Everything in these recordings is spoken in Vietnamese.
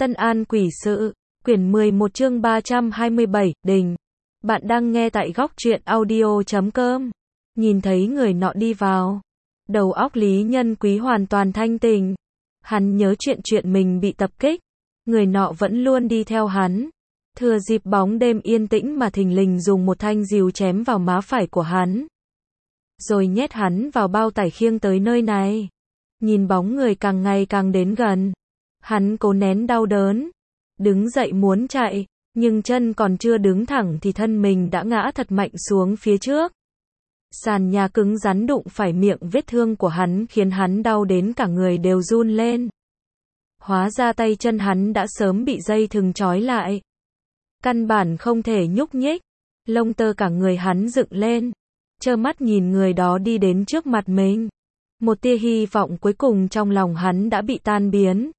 Tân An Quỷ Sự, quyển 11 chương 327, Đình. Bạn đang nghe tại góc truyện audio.com. Nhìn thấy người nọ đi vào, đầu óc Lý Nhân Quý hoàn toàn thanh tỉnh. Hắn nhớ chuyện mình bị tập kích, người nọ vẫn luôn đi theo hắn. Thừa dịp bóng đêm yên tĩnh mà thình lình dùng một thanh rìu chém vào má phải của hắn, rồi nhét hắn vào bao tải khiêng tới nơi này. Nhìn bóng người càng ngày càng đến gần, hắn cố nén đau đớn, đứng dậy muốn chạy, nhưng chân còn chưa đứng thẳng thì thân mình đã ngã thật mạnh xuống phía trước. Sàn nhà cứng rắn đụng phải miệng vết thương của hắn khiến hắn đau đến cả người đều run lên. Hóa ra tay chân hắn đã sớm bị dây thừng trói lại, căn bản không thể nhúc nhích. Lông tơ cả người hắn dựng lên, trơ mắt nhìn người đó đi đến trước mặt mình. Một tia hy vọng cuối cùng trong lòng hắn đã bị tan biến.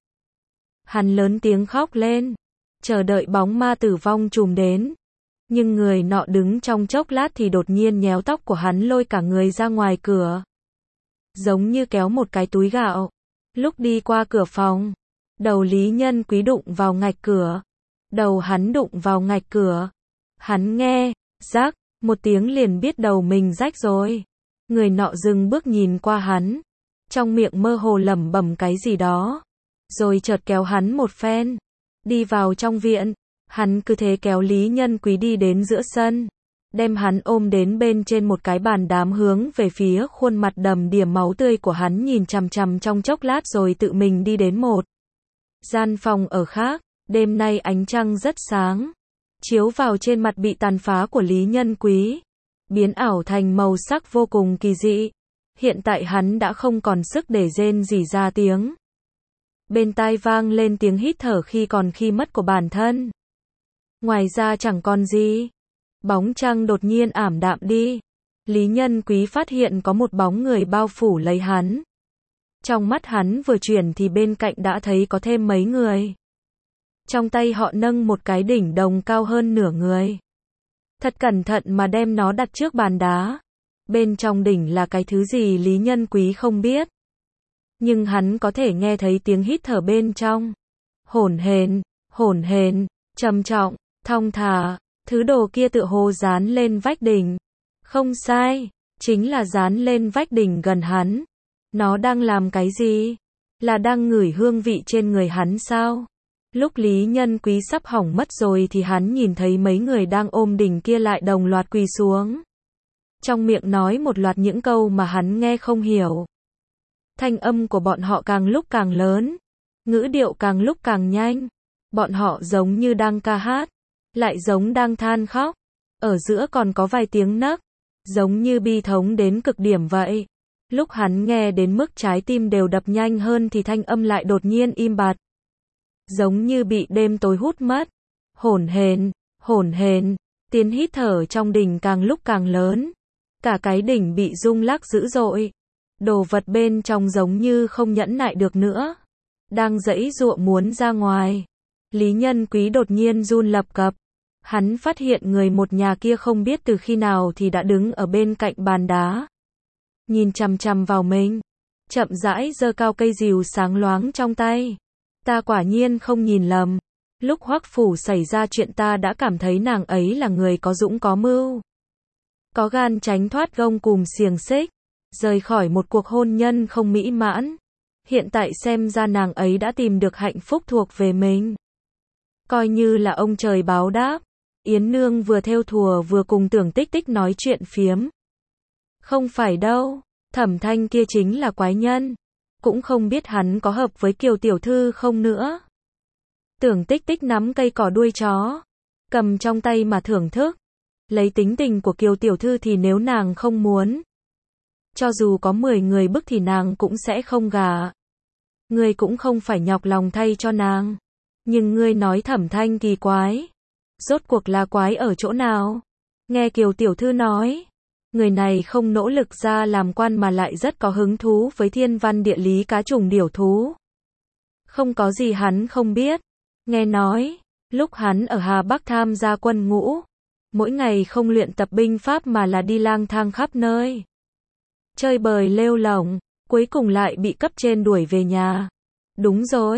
Hắn lớn tiếng khóc lên, chờ đợi bóng ma tử vong trùm đến. Nhưng người nọ đứng trong chốc lát thì đột nhiên nhéo tóc của hắn lôi cả người ra ngoài cửa, giống như kéo một cái túi gạo. Lúc đi qua cửa phòng, đầu Lý Nhân Quý đụng vào ngạch cửa. Đầu hắn đụng vào ngạch cửa, hắn nghe, rắc, một tiếng liền biết đầu mình rách rồi. Người nọ dừng bước nhìn qua hắn, trong miệng mơ hồ lẩm bẩm cái gì đó, rồi chợt kéo hắn một phen, đi vào trong viện. Hắn cứ thế kéo Lý Nhân Quý đi đến giữa sân, đem hắn ôm đến bên trên một cái bàn đá, hướng về phía khuôn mặt đầm đìa máu tươi của hắn nhìn chằm chằm trong chốc lát rồi tự mình đi đến một gian phòng ở khác. Đêm nay ánh trăng rất sáng, chiếu vào trên mặt bị tàn phá của Lý Nhân Quý, biến ảo thành màu sắc vô cùng kỳ dị. Hiện tại hắn đã không còn sức để rên rỉ ra tiếng. Bên tai vang lên tiếng hít thở khi còn khi mất của bản thân. Ngoài ra chẳng còn gì. Bóng trăng đột nhiên ảm đạm đi. Lý Nhân Quý phát hiện có một bóng người bao phủ lấy hắn. Trong mắt hắn vừa chuyển thì bên cạnh đã thấy có thêm mấy người. Trong tay họ nâng một cái đỉnh đồng cao hơn nửa người. Thật cẩn thận mà đem nó đặt trước bàn đá. Bên trong đỉnh là cái thứ gì Lý Nhân Quý không biết. Nhưng hắn có thể nghe thấy tiếng hít thở bên trong. Hổn hển, trầm trọng, thong thả. Thứ đồ kia tựa hồ dán lên vách đỉnh. Không sai, chính là dán lên vách đỉnh gần hắn. Nó đang làm cái gì? Là đang ngửi hương vị trên người hắn sao? Lúc Lý Nhân Quý sắp hỏng mất rồi thì hắn nhìn thấy mấy người đang ôm đỉnh kia lại đồng loạt quỳ xuống. Trong miệng nói một loạt những câu mà hắn nghe không hiểu. Thanh âm của bọn họ càng lúc càng lớn, ngữ điệu càng lúc càng nhanh. Bọn họ giống như đang ca hát, lại giống đang than khóc. Ở giữa còn có vài tiếng nấc, giống như bi thống đến cực điểm vậy. Lúc hắn nghe đến mức trái tim đều đập nhanh hơn thì thanh âm lại đột nhiên im bặt, giống như bị đêm tối hút mất. Hổn hển, tiếng hít thở trong đỉnh càng lúc càng lớn. Cả cái đỉnh bị rung lắc dữ dội. Đồ vật bên trong giống như không nhẫn nại được nữa, đang giãy giụa muốn ra ngoài. Lý Nhân Quý đột nhiên run lập cập. Hắn phát hiện người một nhà kia không biết từ khi nào thì đã đứng ở bên cạnh bàn đá, nhìn chằm chằm vào mình, chậm rãi giơ cao cây rìu sáng loáng trong tay. Ta quả nhiên không nhìn lầm. Lúc Hoắc phủ xảy ra chuyện ta đã cảm thấy nàng ấy là người có dũng có mưu, có gan tránh thoát gông cùm xiềng xích, rời khỏi một cuộc hôn nhân không mỹ mãn. Hiện tại xem ra nàng ấy đã tìm được hạnh phúc thuộc về mình. Coi như là ông trời báo đáp. Yến Nương vừa thêu thùa vừa cùng Tưởng Tích Tích nói chuyện phiếm. Không phải đâu, Thẩm Thanh kia chính là quái nhân. Cũng không biết hắn có hợp với Kiều tiểu thư không nữa. Tưởng Tích Tích nắm cây cỏ đuôi chó, cầm trong tay mà thưởng thức. Lấy tính tình của Kiều tiểu thư thì nếu nàng không muốn, cho dù có 10 người bức thì nàng cũng sẽ không gả. Ngươi cũng không phải nhọc lòng thay cho nàng. Nhưng ngươi nói Thẩm Thanh kỳ quái. Rốt cuộc là quái ở chỗ nào? Nghe Kiều tiểu thư nói, người này không nỗ lực ra làm quan mà lại rất có hứng thú với thiên văn địa lý cá trùng điểu thú. Không có gì hắn không biết. Nghe nói, lúc hắn ở Hà Bắc tham gia quân ngũ, mỗi ngày không luyện tập binh pháp mà là đi lang thang khắp nơi, chơi bời lêu lổng, cuối cùng lại bị cấp trên đuổi về nhà. Đúng rồi,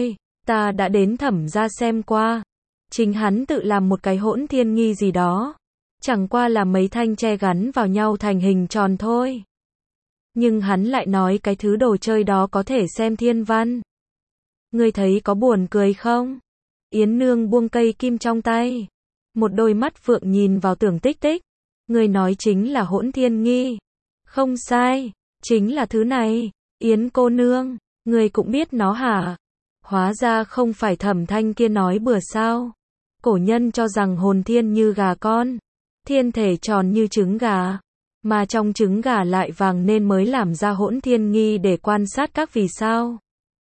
Ta đã đến Thẩm gia xem qua. Chính hắn tự làm một cái hỗn thiên nghi gì đó. Chẳng qua là mấy thanh tre gắn vào nhau thành hình tròn thôi. Nhưng hắn lại nói cái thứ đồ chơi đó có thể xem thiên văn. Ngươi thấy có buồn cười không? Yến Nương buông cây kim trong tay. Một đôi mắt phượng nhìn vào Tưởng Tích Tích. Ngươi nói chính là hỗn thiên nghi. Không sai, chính là thứ này. Yến cô nương, ngươi cũng biết nó hả? Hóa ra không phải Thẩm Thanh kia nói bừa sao? Cổ nhân cho rằng hồn thiên như gà con, thiên thể tròn như trứng gà, mà trong trứng gà lại vàng nên mới làm ra hỗn thiên nghi để quan sát các vì sao.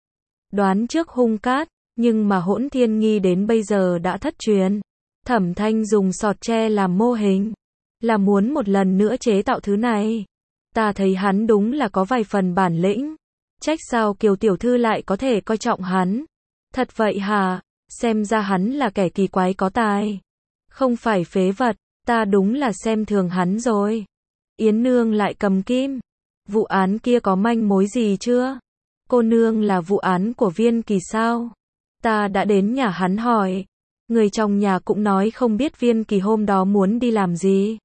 Đoán trước hung cát, nhưng mà hỗn thiên nghi đến bây giờ đã thất truyền. Thẩm Thanh dùng sọt tre làm mô hình, là muốn một lần nữa chế tạo thứ này. Ta thấy hắn đúng là có vài phần bản lĩnh. Trách sao Kiều tiểu thư lại có thể coi trọng hắn. Thật vậy hả? Xem ra hắn là kẻ kỳ quái có tài. Không phải phế vật, ta đúng là xem thường hắn rồi. Yến Nương lại cầm kim. Vụ án kia có manh mối gì chưa? Cô nương là vụ án của Viên Kỳ sao? Ta đã đến nhà hắn hỏi. Người trong nhà cũng nói không biết Viên Kỳ hôm đó muốn đi làm gì.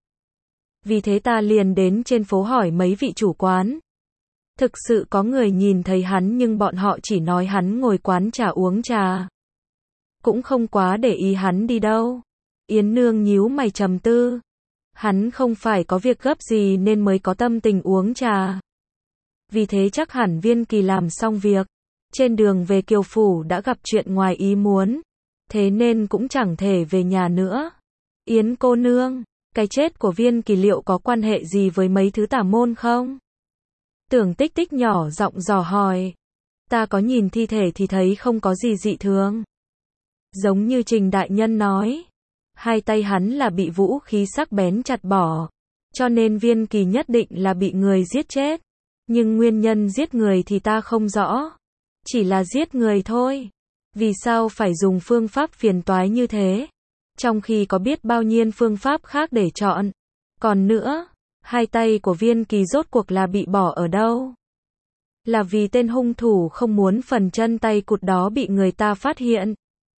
Vì thế ta liền đến trên phố hỏi mấy vị chủ quán. Thực sự có người nhìn thấy hắn nhưng bọn họ chỉ nói hắn ngồi quán trà uống trà. Cũng không quá để ý hắn đi đâu. Yến Nương nhíu mày trầm tư. Hắn không phải có việc gấp gì nên mới có tâm tình uống trà. Vì thế chắc hẳn Viên Kỳ làm xong việc. Trên đường về Kiều Phủ đã gặp chuyện ngoài ý muốn. Thế nên cũng chẳng thể về nhà nữa. Yến cô nương, cái chết của Viên Kỳ liệu có quan hệ gì với mấy thứ tà môn không? Tưởng Tích Tích nhỏ giọng dò hỏi. Ta có nhìn thi thể thì thấy không có gì dị thường. Giống như Trình đại nhân nói. Hai tay hắn là bị vũ khí sắc bén chặt bỏ. Cho nên Viên Kỳ nhất định là bị người giết chết. Nhưng nguyên nhân giết người thì ta không rõ. Chỉ là giết người thôi. Vì sao phải dùng phương pháp phiền toái như thế? Trong khi có biết bao nhiêu phương pháp khác để chọn. Còn nữa, hai tay của Viên Kỳ rốt cuộc là bị bỏ ở đâu? Là vì tên hung thủ không muốn phần chân tay cụt đó bị người ta phát hiện?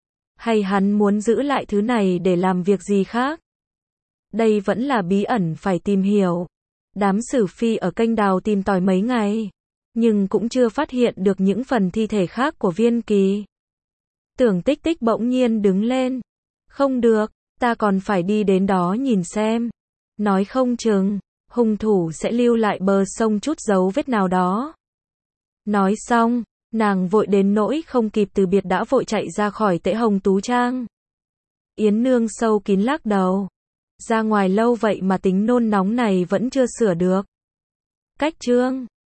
Hay hắn muốn giữ lại thứ này để làm việc gì khác? Đây vẫn là bí ẩn phải tìm hiểu. Đám sử phi ở kênh đào tìm tòi mấy ngày, nhưng cũng chưa phát hiện được những phần thi thể khác của Viên Kỳ. Tưởng Tích Tích bỗng nhiên đứng lên. Không được, ta còn phải đi đến đó nhìn xem. Nói không chừng, hung thủ sẽ lưu lại bờ sông chút dấu vết nào đó. Nói xong, nàng vội đến nỗi không kịp từ biệt đã vội chạy ra khỏi Tễ Hồng Tú Trang. Yến Nương sâu kín lắc đầu. Ra ngoài lâu vậy mà tính nôn nóng này vẫn chưa sửa được. Cách chương